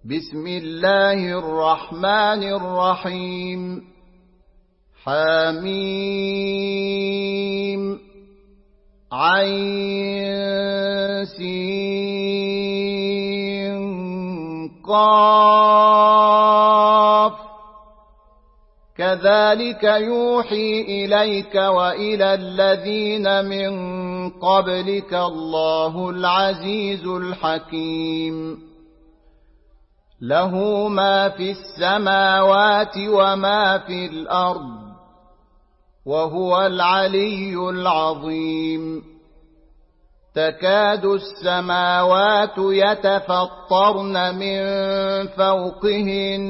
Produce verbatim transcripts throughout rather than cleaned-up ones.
بسم الله الرحمن الرحيم حميم عين سين قاف كذلك يوحي إليك وإلى الذين من قبلك الله العزيز الحكيم له ما في السماوات وما في الأرض وهو العلي العظيم تكاد السماوات يتفطرن من فوقهن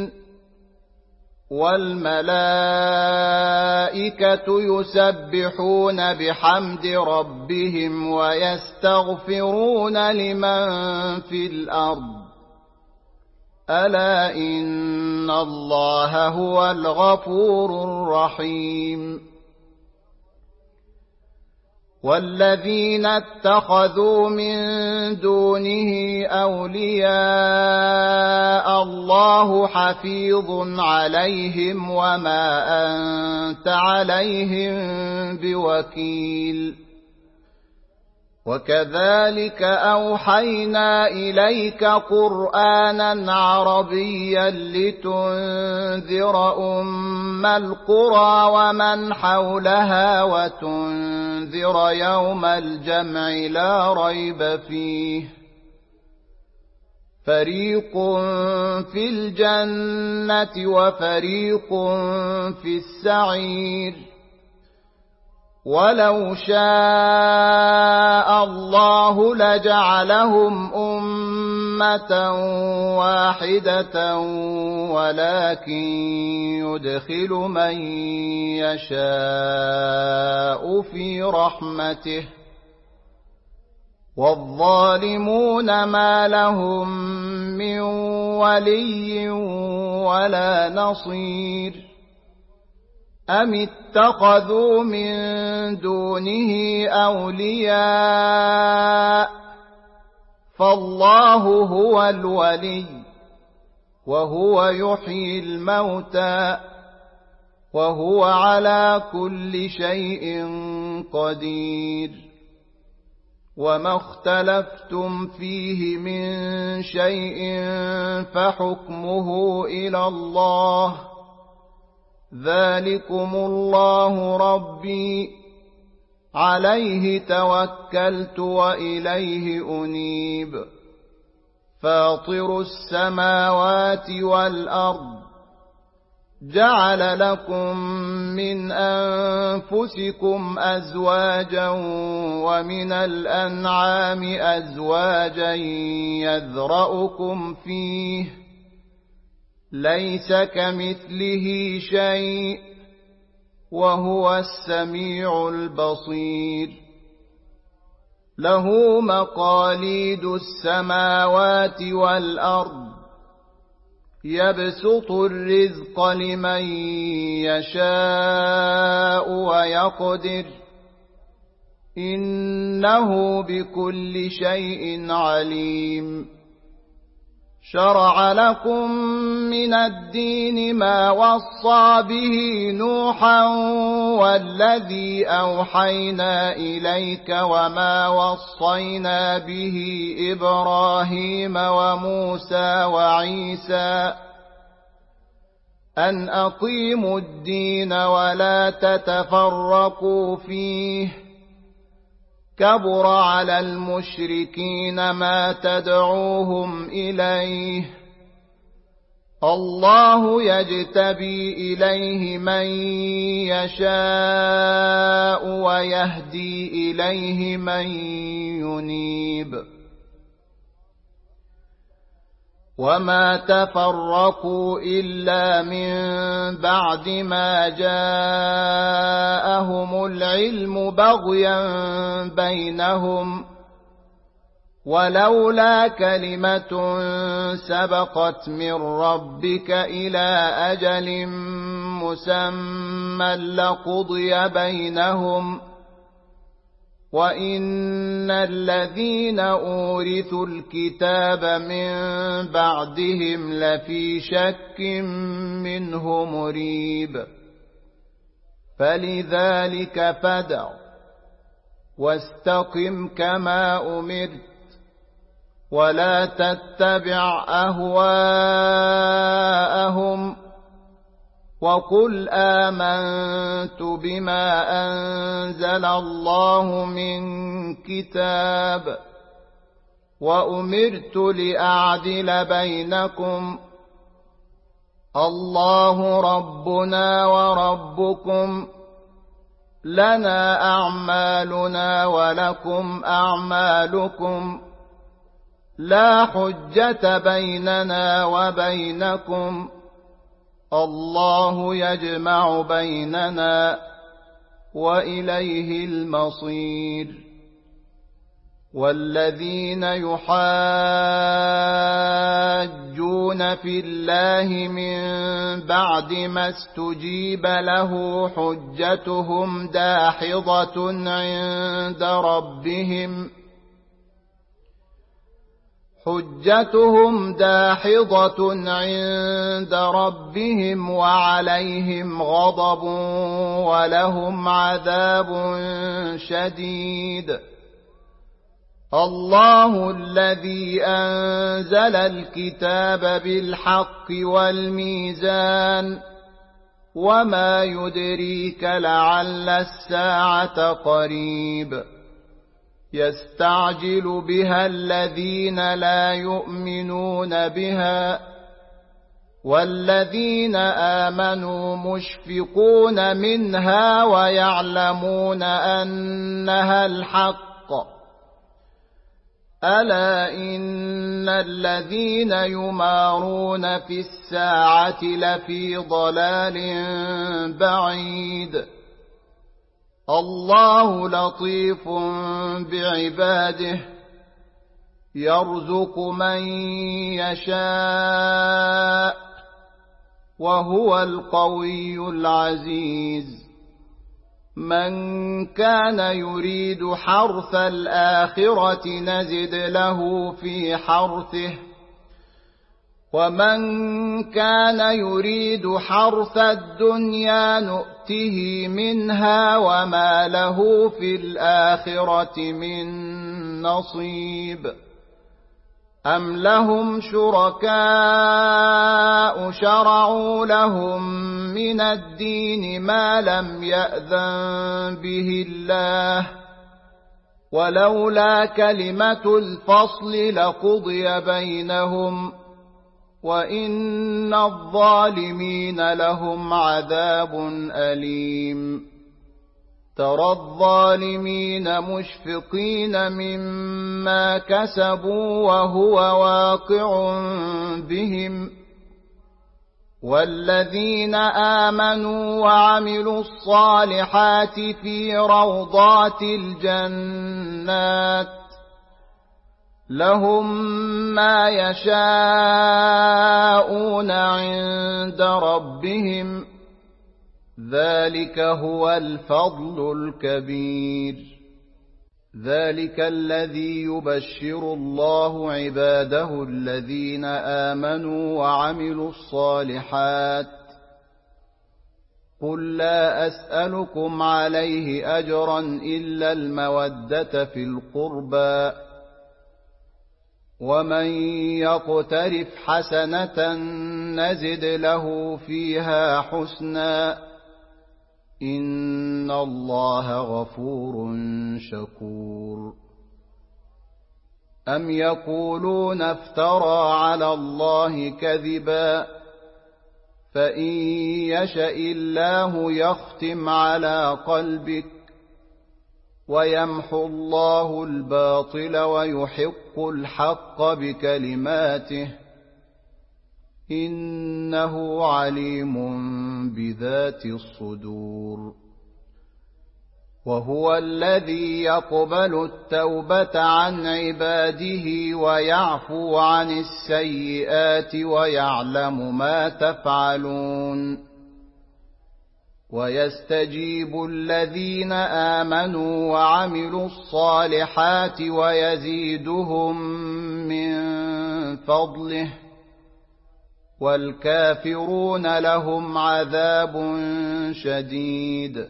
والملائكة يسبحون بحمد ربهم ويستغفرون لمن في الأرض ألا إن الله هو الغفور الرحيم والذين اتخذوا من دونه أولياء الله حفيظ عليهم وما أنت عليهم بوكيل وكذلك أوحينا إليك قرآنا عربيا لتنذر أم القرى ومن حولها وتنذر يوم الجمع لا ريب فيه فريق في الجنة وفريق في السعير ولو شاء الله لجعلهم أمة واحدة ولكن يدخل من يشاء في رحمته والظالمون ما لهم من ولي ولا نصير أم اتخذوا من دونه أولياء فالله هو الولي وهو يحيي الموتى وهو على كل شيء قدير وما اختلفتم فيه من شيء فحكمه إلى الله ذلكم الله ربي عليه توكلت وإليه أنيب فاطر السماوات والأرض جعل لكم من أنفسكم أزواجا ومن الأنعام أزواجا يذرأكم فيه ليس كمثله شيء وهو السميع البصير له مقاليد السماوات والأرض يبسط الرزق لمن يشاء ويقدر إنه بكل شيء عليم شرع لكم من الدين ما وصى به نوحا والذي أوحينا إليك وما وصينا به إبراهيم وموسى وعيسى أن أقيموا الدين ولا تتفرقوا فيه كبر على المشركين ما تدعوهم إليه الله يجتبي إليه من يشاء ويهدي إليه من ينيب وما تفرقوا إلا من بعد ما جاءهم العلم بغيا بينهم ولولا كلمة سبقت من ربك إلى أجل مسمى لقضي بينهم وَإِنَّ الَّذِينَ أُورِثُوا الْكِتَابَ مِنْ بَعْدِهِمْ لَفِي شَكٍّ مِّنْهُ مُرِيبٍ فَلِذَلِكَ فَادْعُ وَاسْتَقِمْ كَمَا أُمِرْتَ وَلَا تَتَّبِعْ أَهْوَاءَهُمْ وَقُلْ آمَنْتُ بِمَا أَنزَلَ اللَّهُ مِنْ كِتَابٍ وَأُمِرْتُ لِأَعْدِلَ بَيْنَكُمْ اللَّهُ رَبُّنَا وَرَبُّكُمْ لَنَا أَعْمَالُنَا وَلَكُمْ أَعْمَالُكُمْ لَا حُجَّةَ بَيْنَنَا وَبَيْنَكُمْ الله يجمع بيننا وإليه المصير والذين يحاجون في الله من بعد ما استجيب له حجتهم داحضة عند ربهم حجتهم داحضة عند ربهم وعليهم غضب ولهم عذاب شديد الله الذي أنزل الكتاب بالحق والميزان وما يدريك لعل الساعة قريب يستعجل بها الذين لا يؤمنون بها والذين آمنوا مشفقون منها ويعلمون أنها الحق ألا إن الذين يمارون في الساعة لفي ضلال بعيد الله لطيف بعباده يرزق من يشاء وهو القوي العزيز من كان يريد حرث الآخرة نزد له في حرثه ومن كان يريد حرث الدنيا نؤته منها وما له في الآخرة من نصيب أم لهم شركاء شرعوا لهم من الدين ما لم يأذن به الله ولولا كلمة الفصل لقضي بينهم وإن الظالمين لهم عذاب أليم ترى الظالمين مشفقين مما كسبوا وهو واقع بهم والذين آمنوا وعملوا الصالحات في روضات الجنات لهم ما يشاءون عند ربهم ذلك هو الفضل الكبير ذلك الذي يبشر الله عباده الذين آمنوا وعملوا الصالحات قل لا أسألكم عليه أجرا إلا المودة في القربى ومن يقترف حسنة نزد له فيها حسنا إن الله غفور شكور أم يقولون افترى على الله كذبا فإن يشأ الله يختم على قلبك ويمحو الله الباطل ويحق الحق بكلماته إنه عليم بذات الصدور وهو الذي يقبل التوبة عن عباده ويعفو عن السيئات ويعلم ما تفعلون ويستجيب الذين آمنوا وعملوا الصالحات ويزيدهم من فضله والكافرون لهم عذاب شديد.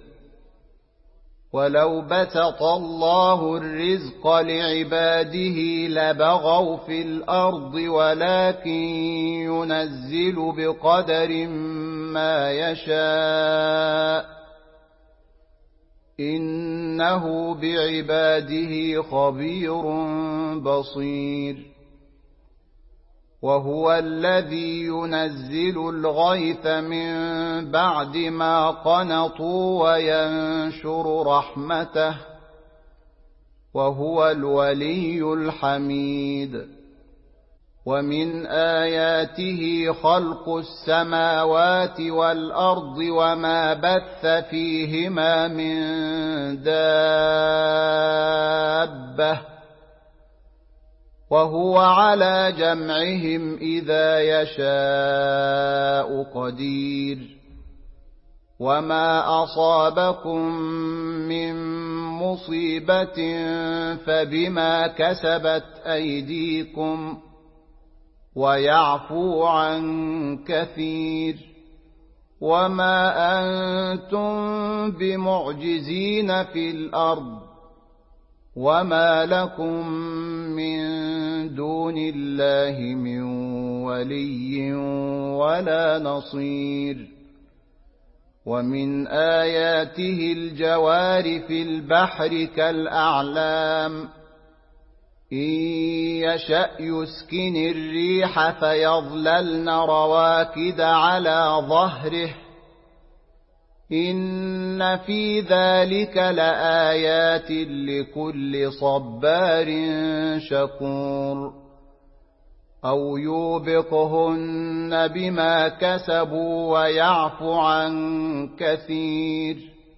ولو بسط الله الرزق لعباده لبغوا في الأرض ولكن ينزل بقدر ما يشاء إنه بعباده خبير بصير. وهو الذي ينزل الغيث من بعد ما قنطوا وينشر رحمته وهو الولي الحميد. ومن آياته خلق السماوات والأرض وما بث فيهما من دابة وهو على جمعهم إذا يشاء قدير. وما أصابكم من مصيبة فبما كسبت أيديكم ويعفو عن كثير. وما أنتم بمعجزين في الأرض وما لكم من دون الله من ولي ولا نصير. ومن آياته الجوار في البحر كالأعلام إن يشأ يسكن الريح فيظللن رواكد على ظهره إن في ذلك لآيات لكل صبار شكور. أو يوبقهن بما كسبوا ويعفو عن كثير.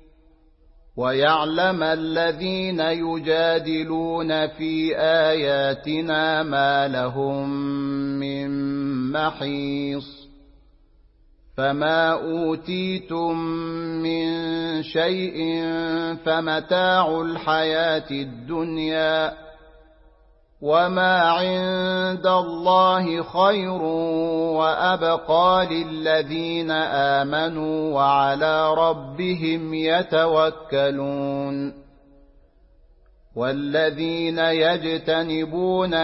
ويعلم الذين يجادلون في آياتنا ما لهم من محيص. فما أوتيتم من شيء فمتاع الحياة الدنيا وما عند الله خير وأبقى للذين آمنوا وعلى ربهم يتوكلون. والذين يجتنبون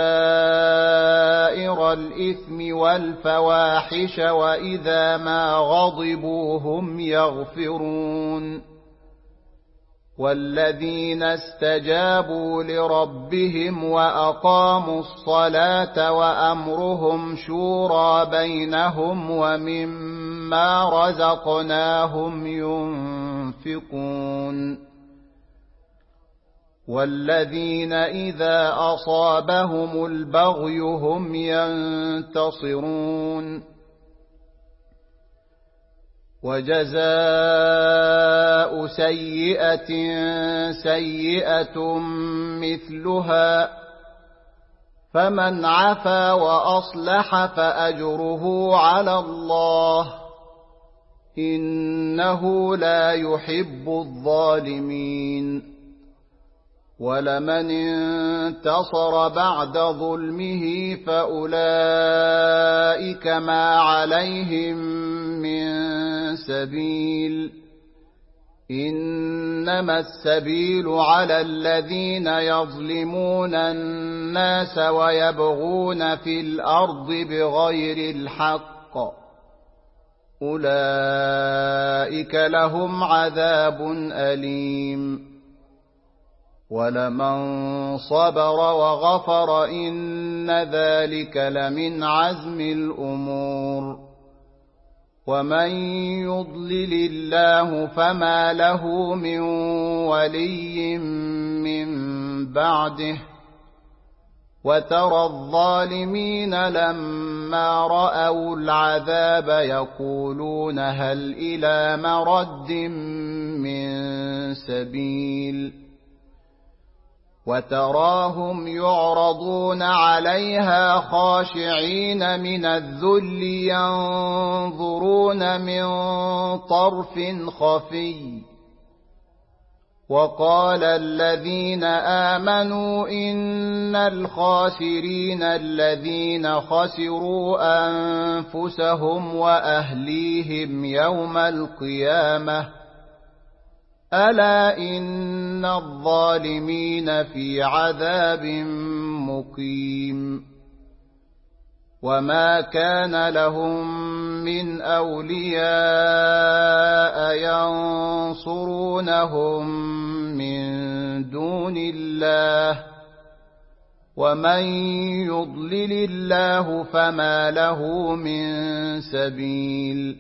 كبائر الإثم والفواحش وإذا ما غضبوا هم يغفرون. والذين استجابوا لربهم وأقاموا الصلاة وأمرهم شورى بينهم ومما رزقناهم ينفقون. والذين إذا أصابهم البغي هم ينتصرون. وجزاء سيئة سيئة مثلها فمن عفا وأصلح فأجره على الله إنه لا يحب الظالمين. ولمن انتصر بعد ظلمه فأولئك ما عليهم من سبيل إنما السبيل على الذين يظلمون الناس ويبغون في الأرض بغير الحق أولئك لهم عذاب أليم. ولمن صبر وغفر إن ذلك لمن عزم الأمور. ومن يضلل الله فما له من ولي من بعده. وترى الظالمين لما رأوا العذاب يقولون هل إلى مرد من سبيل وتراهم يعرضون عليها خاشعين من الذل ينظرون من طرف خفي وقال الذين آمنوا إن الخاسرين الذين خسروا أنفسهم وأهليهم يوم القيامة ألا إن الظالمين في عذاب مقيم وما كان لهم من أولياء ينصرونهم من دون الله ومن يضلل الله فما له من سبيل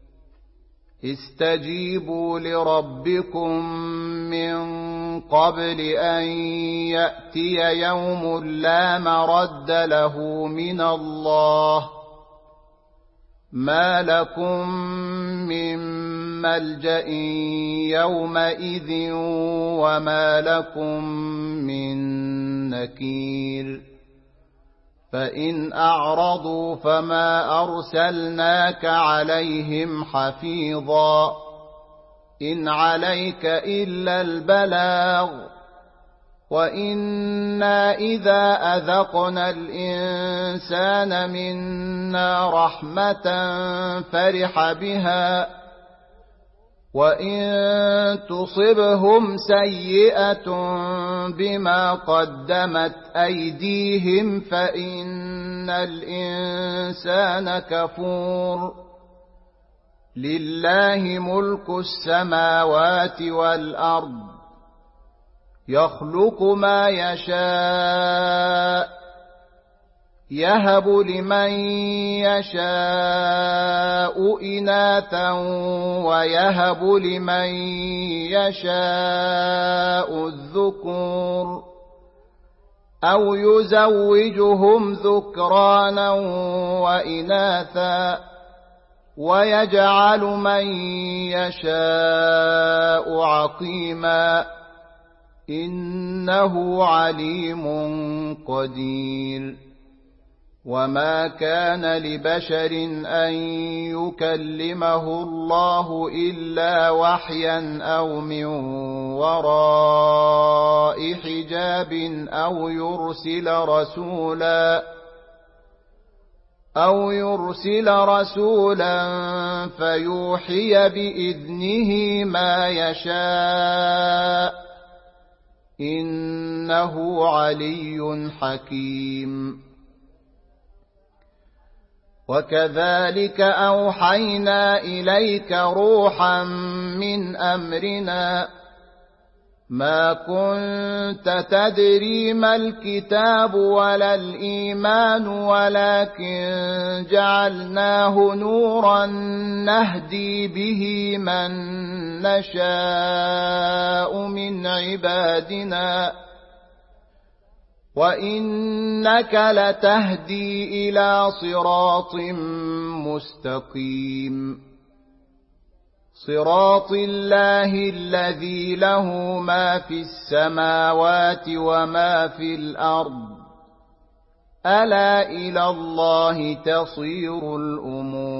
استجيبوا لربكم من قبل أن يأتي يوم لا مرد له من الله ما لكم من ملجأ يومئذ وما لكم من نكير فإن أعرضوا فما أرسلناك عليهم حفيظا إن عليك إلا البلاغ وإنا إذا أذقنا الإنسان منا رحمة فرح بها وإن تصبهم سيئة بما قدمت أيديهم فإن الإنسان كفور لله ملك السماوات والأرض يخلق ما يشاء يهب لمن يشاء إناثا ويهب لمن يشاء الذكور أو يزوجهم ذكرانا وإناثا ويجعل من يشاء عقيما إنه عليم قدير وما كان لبشر أن يكلمه الله إلا وحيا أو من وراء حجاب أو يرسل رسولا أو يرسل رسولا فيوحي بإذنه ما يشاء إنه علي حكيم وكذلك أوحينا إليك روحا من أمرنا ما كنت تدري ما الكتاب ولا الإيمان ولكن جعلناه نورا نهدي به من نشاء من عبادنا وإنك لتهدي إلى صراط مستقيم صراط الله الذي له ما في السماوات وما في الأرض ألا إلى الله تصير الأمور